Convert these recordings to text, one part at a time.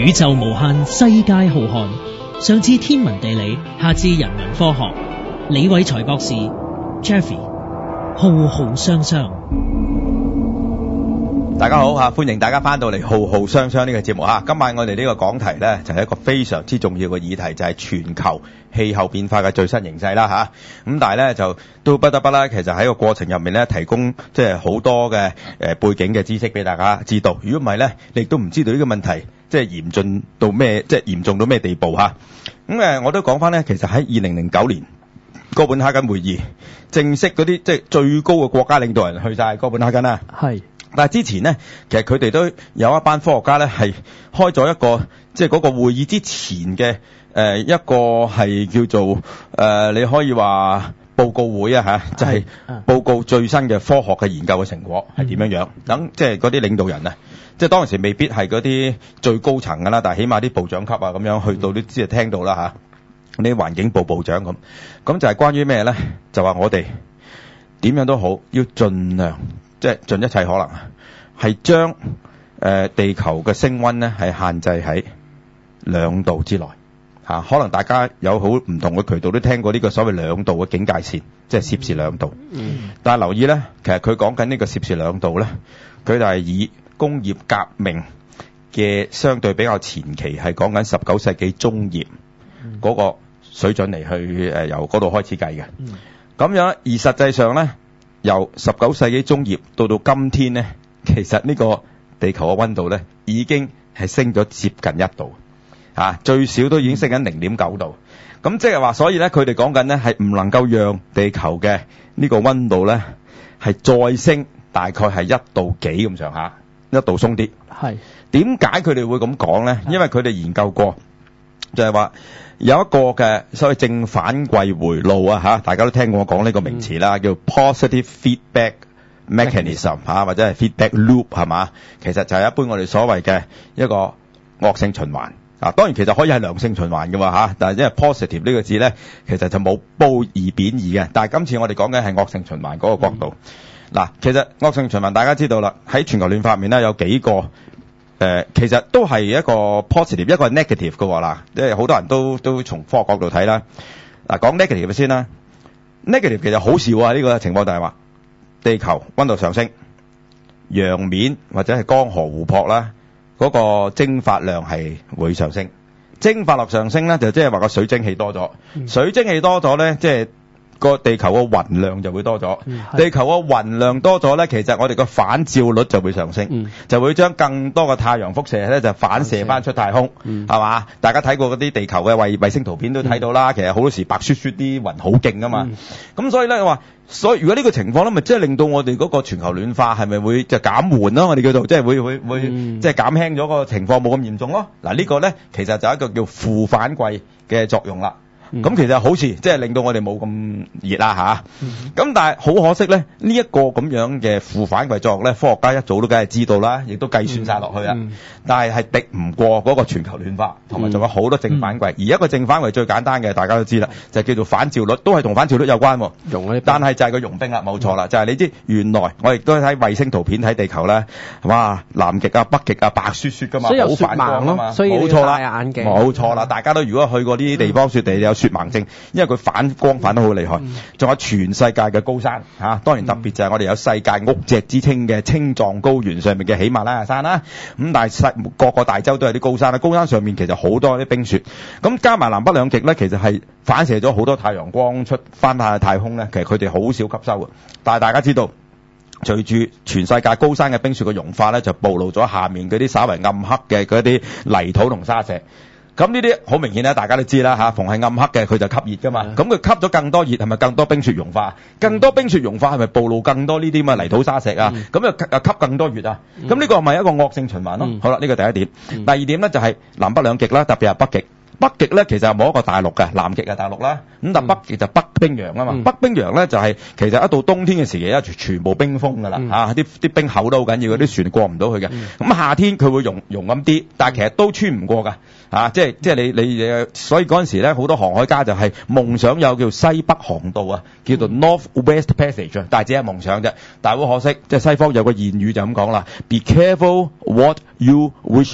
宇宙無限，世界浩瀚，上至天文地理，下至人文科學。李偉才博士 Jeffrey 浩浩雙雙。 大家好，歡迎大家翻到嚟浩浩雙雙呢個節目。今晚我哋呢個講題呢，就係一個非常之重要嘅議題，就係全球氣候變化嘅最新形勢啦。咁但係呢，就都不得不啦，其實喺個過程入面呢，提供即係好多嘅背景嘅知識俾大家知道。如果唔係呢，你亦都唔知道呢個問題即係嚴峻到咩，即係嚴重到咩地步。咁我都講翻呢，其實喺2009年哥本哈根會議正式嗰啲即係最高嘅國家領導人去晒哥本哈根啦。係。但係之前呢，其實佢哋都有一班科學家呢，係開咗一個即係嗰個會議之前嘅一個係叫做你可以話報告會啊，就係報告最新嘅科學嘅研究嘅成果係點樣樣。等即係嗰啲領導人啊，即係當時未必係嗰啲最高層㗎啦，但係起碼啲部長級啊咁樣去到都知係聽到啦嚇。啲環境部部長咁就係關於咩呢？就話我哋點樣都好，要盡量。即係盡一切可能，係將地球嘅升溫咧係限制喺2度之內可能大家有好唔同嘅渠道都聽過呢個所謂2度嘅警戒線，即係攝氏2度。但係留意咧，其實佢講緊呢個攝氏2度咧，佢就係以工業革命嘅相對比較前期係講緊19世紀中葉嗰個水準嚟去由嗰度開始計嘅。咁樣而實際上咧。由19世紀中葉到今天呢，其實呢個地球嘅溫度呢已經係升咗接近1度，最少都已經升緊0.9度。咁即係話，所以呢，佢哋講緊呢係唔能夠讓地球嘅呢個溫度呢係再升，大概係1度幾咁上下，1度鬆啲。係點解佢哋會咁講呢？因為佢哋研究過，就係話。有一個嘅所謂正反饋回路大家都聽過我講呢個名詞啦，叫 positive feedback mechanism 或者係 feedback loop 係嘛？其實就係一般我哋所謂嘅一個惡性循環。當然其實可以係良性循環嘅喎，但係因為 positive 呢個字咧，其實就冇褒義貶義嘅。但係今次我哋講緊係惡性循環嗰個角度。其實惡性循環大家知道啦，喺全球暖化面咧有幾個。其實都係一個 positive，一個係 negative 嘅喎啦，即係好多人都從科學角度睇啦。講 negative 先啦 ，negative 其實好笑啊！呢個情況就係話，地球溫度上升，洋面或者係江河湖泊啦，嗰個蒸發量係會上升。蒸發量上升咧，就即係話個水蒸氣多咗，水蒸氣多咗咧，即係。個地球嘅雲量就會多咗，地球嘅雲量多咗咧，其實我哋個反照率就會上升，就會將更多嘅太陽輻射咧就反射翻出太空，係嘛？大家睇過嗰啲地球嘅衛星圖片都睇到啦，其實好多時白雪雪啲雲好勁噶嘛，咁所以咧所以如果呢個情況咧，咪即係令到我哋嗰個全球暖化係咪會就減緩咯？我哋叫做即係會即係減輕咗個情況冇咁嚴重咯。呢個咧其實就係一個叫負反饋嘅作用啦。咁其實好似即係令到我哋冇咁熱啦咁但係好可惜咧，呢一個咁樣嘅負反饋作用咧，科學家一早都梗係知道啦，亦都計算晒落去啦。但係敵唔過嗰個全球暖化，同埋仲有好多正反饋。而一個正反饋最簡單嘅，大家都知啦，就叫做反照率，都係同反照率有關。但係就係個融冰啦，冇錯啦，就係你知原來我亦都睇衛星圖片睇地球咧，哇，南極啊、北極啊，白雪雪噶嘛，好反光啊嘛，冇錯啦，冇錯啦，大家都如果去過呢啲地方雪地有雪盲症，因為佢反光反得好厲害。仲有全世界嘅高山當然特別就係我哋有世界屋脊之稱嘅青藏高原上面嘅喜馬拉雅山啦。咁但係各個大洲都有啲高山啦，高山上面其實好多啲冰雪。咁加埋南北兩極咧，其實係反射咗好多太陽光出翻下太空咧。其實佢哋好少吸收嘅。但係大家知道，隨住全世界高山嘅冰雪嘅融化咧，就暴露咗下面嗰啲稍為暗黑嘅嗰啲泥土同沙石。咁呢啲好明顯咧，大家都知啦逢係暗黑嘅佢就吸熱噶嘛。咁佢吸咗更多熱，係咪更多冰雪融化？更多冰雪融化係咪暴露更多呢啲咁嘅泥土沙石啊？咁又吸更多熱啊？咁呢個係咪一個惡性循環咯？好啦，呢個第一點。第二點咧就係南北兩極啦，特別係北極。北極咧其實係冇一個大陸嘅，南極係大陸啦。咁但北極就北冰洋啊嘛。北冰洋咧就係其實一到冬天嘅時期咧，全部冰封㗎啦啲冰厚都好緊要，嗰啲船過唔到去嘅。咁夏天佢會融咁啲，但係其實都穿唔過㗎。即係你所以嗰陣時咧，好多航海家就係夢想有叫西北航道啊，叫做 North West Passage， 但係只係夢想啫。但係好可惜，即係西方有個諺語就咁講啦 ，Be careful what you wish for。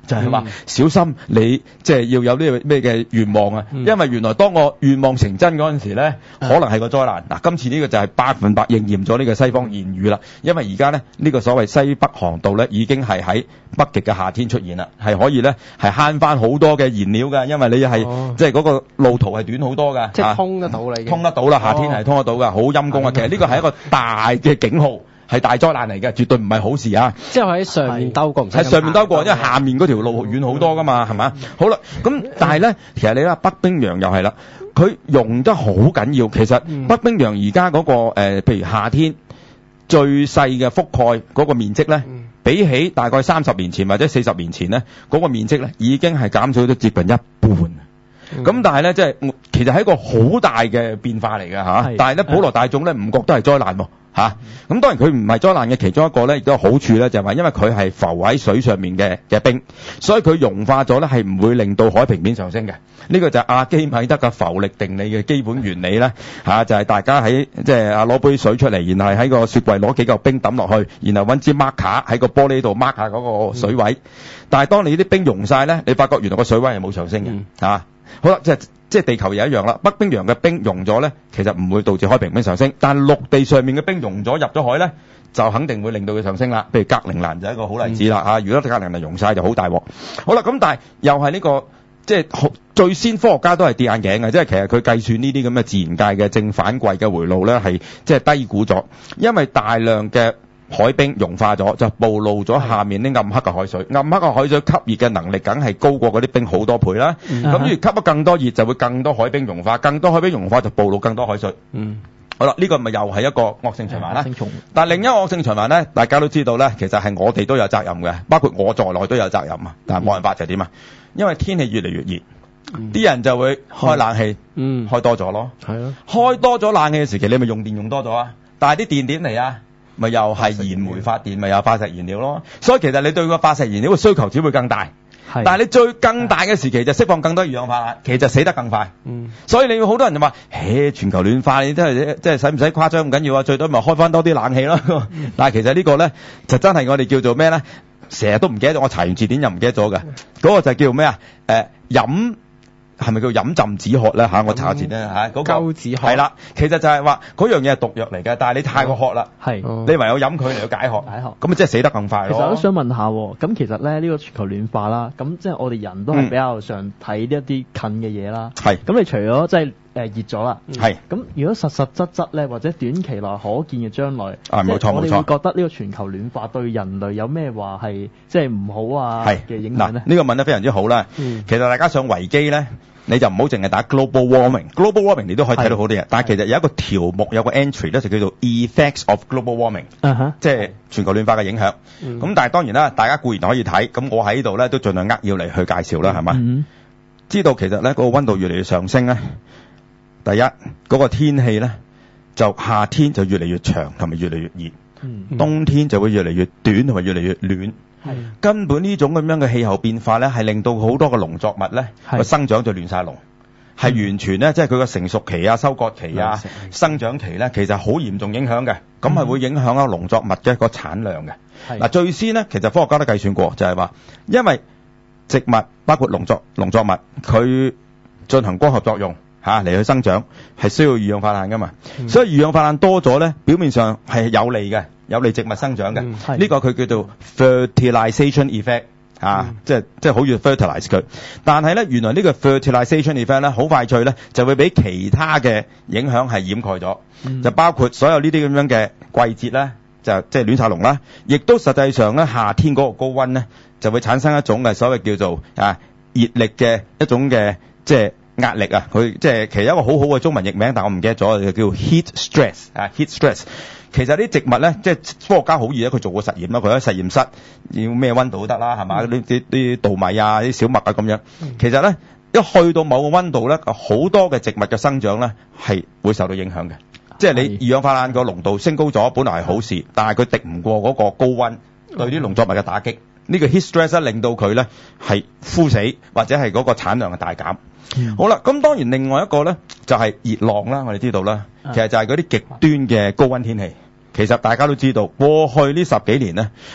就係話小心你即係要有呢個咩嘅願望啊，因為原來當我願望成真嗰陣時咧，可能係個災難。嗱，今次呢個就係100%應驗咗呢個西方諺語啦，因為而家咧呢個所謂西北航道咧已經係喺北極嘅夏天出現啦，係可以咧係慳翻好多嘅燃料㗎，因為你係即係嗰個路途係短好多㗎， 即係通得到啦， 通得到啦，夏天係通得到㗎，好陰功啊！其實呢個係一個大嘅警號。係大災難嚟嘅，絕對唔係好事啊！ 即係喺上面兜過， 喺上面兜過，因為下面嗰條路遠好多噶嘛，係嘛？好啦，咁但係咧，其實你睇北冰洋又係啦，佢融得好緊要。其實北冰洋而家嗰個譬如夏天最細嘅覆蓋嗰個面積咧，比起大概30年前或者40年前咧，嗰個面積咧已經係減少咗接近一半。咁但係咧，即係其實係一個好大嘅變化嚟嘅嚇。但係咧，普羅大眾咧唔覺得係災難喎。咁當然佢唔係災難嘅其中一個咧，亦都有好處咧，就係話因為佢係浮喺水上面嘅冰，所以佢融化咗咧係唔會令到海平面上升嘅。呢個就係阿基米德嘅浮力定理嘅基本原理咧就係大家喺即係攞杯水出嚟，然後喺個雪櫃攞幾嚿冰抌落去，然後揾支 marker 喺個玻璃度 mark 下嗰個水位。但係當你啲冰融晒咧，你發覺原來個水位係冇上升嘅好啦，即係地球又一樣啦。北冰洋嘅冰融咗咧，其實唔會導致海平面上升，但係陸地上面嘅冰融咗入咗海咧，就肯定會令到佢上升啦。譬如格陵蘭就係一個好例子啦如果格陵蘭融晒就好大鑊。好啦，咁但係又係呢個即係最先科學家都係跌眼鏡嘅，即係其實佢計算呢啲咁嘅自然界嘅正反季嘅回路咧，係即係低估咗，因為大量嘅海冰融化咗，就暴露咗下面啲暗黑嘅海水。暗黑嘅海水吸熱嘅能力梗係高過嗰啲冰好多倍啦。咁越吸得更多熱，就會更多海冰融化，更多海冰融化就暴露更多海水。好啦，呢個咪又係一個惡性循環啦。但係另一個惡性循環咧，大家都知道咧，其實係我哋都有責任嘅，包括我在內都有責任啊。但係冇辦法就係點啊？因為天氣越嚟越熱，啲人就會開冷氣，開多咗咯。係咯，開多咗冷氣嘅時期，你咪用電用多咗啊。但係啲電點嚟啊？咪又係燃煤發電，咪有化石燃料咯。所以其實你對個化石燃料嘅需求只會更大。但係你最更大嘅時期就釋放更多二氧化碳，其實死得更快。所以你好多人就話，全球暖化你真係即係使唔使誇張咁緊要啊？最多咪開翻多啲冷氣咯。但係其實呢個咧就真係我哋叫做咩咧？成日都唔記得咗，我查完字典又唔記得咗嘅。嗰個就叫咩啊？飲。係咪叫飲浸止渴咧我查下字咧嗰個鳩止渴係啦，其實就係話嗰樣嘢係毒藥嚟嘅，但係你太過渴啦，你唯有飲佢嚟到解渴，咁咪即係死得更快咯。 其實我都想問下，咁其實咧呢個全球暖化啦，咁即係我哋人都係比較常睇呢一啲近嘅嘢啦。咁你除咗即係熱咗啦，咁如果實質咧，或者短期內可見嘅將來， 冇錯我哋會覺得呢個全球暖化對人類有咩話係即係唔好啊嘅影響咧？ 呢個問得非常之好啦。其實大家上維基咧，你就唔好淨係打 global warming，global warming 你都可以睇到好多嘢。但係其實有一個條目有個 entry 咧，就叫做 effects of global warming，即係全球暖化嘅影響。咁但係當然啦，大家固然可以睇，咁我喺呢度咧都盡量扼要嚟去介紹啦，係嘛？知道其實咧嗰個溫度越嚟越上升咧。第一，嗰個天氣咧就夏天就越嚟越長同埋越嚟越熱，冬天就會越嚟越短同埋越嚟越暖。根本呢種咁樣嘅氣候變化咧，係令到好多嘅農作物咧個生長就亂晒龍，係完全咧即係佢個成熟期啊、收割期啊、生長期咧，其實好嚴重影響嘅。咁係會影響啊農作物嘅一個產量嘅。嗱，最先咧，其實科學家都計算過，就係話因為植物包括農作物，佢進行光合作用。嚟去生長係需要二氧化碳噶嘛，所以二氧化碳多咗咧，表面上係有利嘅，有利植物生長嘅。呢個佢叫做 fertilization effect 即係好似 fertilize 佢。但係咧，原來呢個 fertilization effect 咧，好快脆咧就會俾其他嘅影響係掩蓋咗，就包括所有呢啲咁樣嘅季節咧，就即係亂晒龍啦。亦都實際上咧，夏天嗰個高溫咧就會產生一種嘅所謂叫做熱力嘅一種嘅即係。壓力啊，佢即係其實一個好好嘅中文譯名，但我唔記得咗，就叫 heat stress。heat stress 其實啲植物咧，即係科學家好易咧，佢做過實驗啦，佢喺實驗室要咩溫度都得啦，係嘛？啲稻米啊、啲小麥啊咁樣。其實咧，一去到某個溫度咧，好多嘅植物嘅生長咧係會受到影響嘅。即係你二氧化碳個濃度升高咗，本來係好事，但係佢敵唔過嗰個高溫對啲農作物嘅打擊。呢個 heat stress 咧令到佢咧係枯死，或者係嗰個產量嘅大減。好啦，咁當然另外一個咧就係熱浪啦，我哋知道啦，其實就係嗰啲極端嘅高溫天氣。其實大家都知道，過去呢10幾年咧，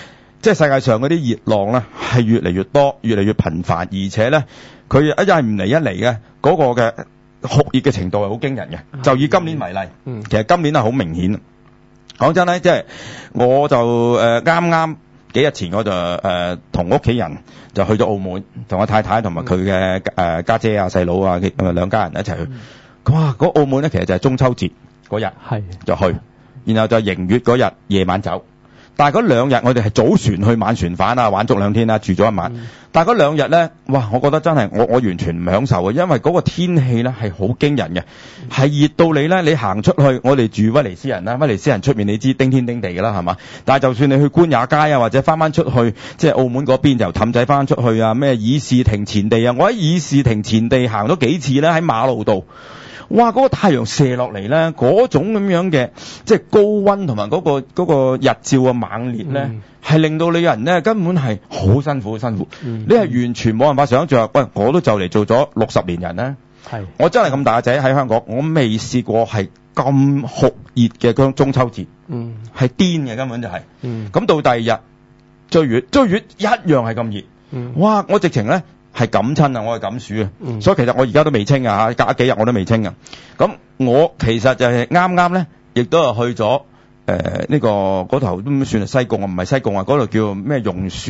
即係世界上嗰啲熱浪咧係越嚟越多、越嚟越頻繁，而且咧佢一係唔嚟一嚟嘅嗰個嘅酷熱嘅程度係好驚人嘅。就以今年為例，其實今年係好明顯。講真咧，即係我就啱啱幾日前我就同屋企人就去咗澳門，同我太太同埋佢嘅家姐啊、細佬啊兩家人一齊去。哇！嗰澳門咧其實就係中秋節嗰日就去，然後就迎月嗰日夜晚走。但係嗰兩日我哋係早船去晚船返啊，玩足2天啦，住咗一晚。但係嗰2日咧，哇！我覺得真係我完全唔享受啊，因為嗰個天氣咧係好驚人嘅，係熱到你咧，你行出去，我哋住威尼斯人啦，威尼斯人出面你知叮天叮地㗎啦，係嘛？但係就算你去官也街啊，或者翻出去，即係澳門嗰邊由氹仔翻出去啊，咩議事亭前地啊，我喺議事亭前地行咗幾次咧，喺馬路度。哇！嗰個太陽射落嚟咧，嗰種咁樣嘅即係高溫同埋嗰個日照嘅猛烈咧，係令到你人咧根本係好辛苦。你係完全冇辦法想像。喂，我都就嚟做咗60年人咧，我真係咁大個仔喺香港，我未試過係咁酷熱嘅中秋節，係癲嘅根本就係。咁到第二日最熱一樣係咁熱。哇！我直情咧〜係感親啊！我係感暑啊，所以其實我而家都未清啊嚇，隔咗幾日我都未清啊。咁我其實就係啱咧，亦都係去咗呢個嗰頭都算係西貢啊，唔係西貢啊，嗰度叫咩榕樹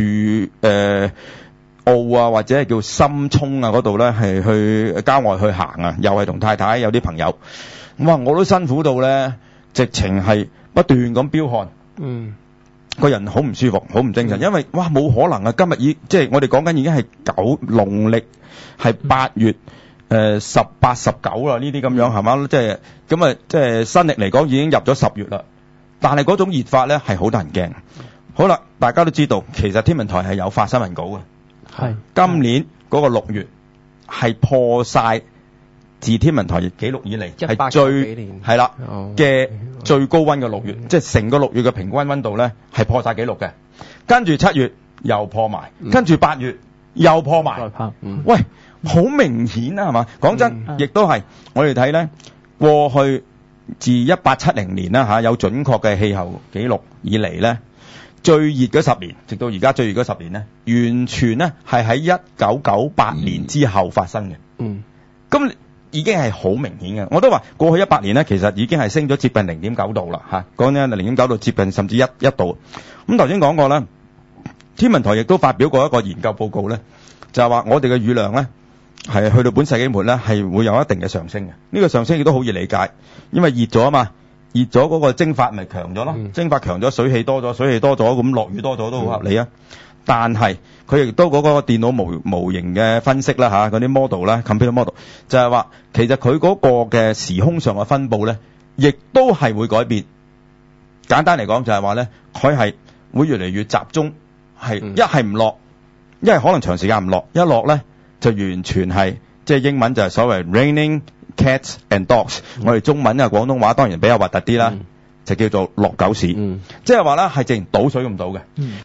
澳啊，或者係叫深涌啊，嗰度咧係去郊外去行啊，又係同太太有啲朋友。哇！我都辛苦到咧，直情係不斷咁飆汗。個人好唔舒服，好唔精神，因為哇冇可能啊！今日即係我哋講緊已經係農曆係8月18、19啦，呢啲咁樣係嘛？即係咁啊！即係新曆嚟講已經入咗10月啦，但係嗰種熱法咧係好得人驚。好啦，大家都知道，其實天文台係有發新聞稿嘅，係今年嗰個6月係破晒自天文台紀錄以嚟係最係啦嘅最高溫嘅6月，即係成個6月嘅平均溫度咧係破晒紀錄嘅。跟住7月又破埋，跟住8月又破埋。喂，好明顯啊，係嘛？講真，亦都係我哋睇咧過去自1870年啦嚇，有準確嘅氣候紀錄以嚟咧，最熱嗰10年，直到而家最熱嗰10年咧，完全咧係喺1998年之後發生嘅。咁已經係好明顯嘅，我都話過去100年咧，其實已經係升咗接近0.9度啦嚇，講緊0.9度接近甚至1度。咁頭先講過啦，天文台亦都發表過一個研究報告咧，就係話我哋嘅雨量咧係去到本世紀末咧係會有一定嘅上升嘅。呢個上升亦都好易理解，因為熱咗啊嘛，熱咗嗰個蒸發咪強咗咯，蒸發強咗，水氣多咗，咁落雨多咗都好合理啊。但係佢亦都嗰個電腦模型嘅分析啦嚇，嗰啲 model 啦 computer model 就係話，其實佢嗰個嘅時空上嘅分佈咧，亦都係會改變。簡單嚟講就係話咧，佢係會越嚟越集中，係一係唔落，一係可能長時間唔落，一落咧就完全係即係英文就係所謂 raining cats and dogs。我哋中文啊廣東話當然比較核突啲啦，就叫做落狗屎。即係話咧係淨倒水咁倒嘅。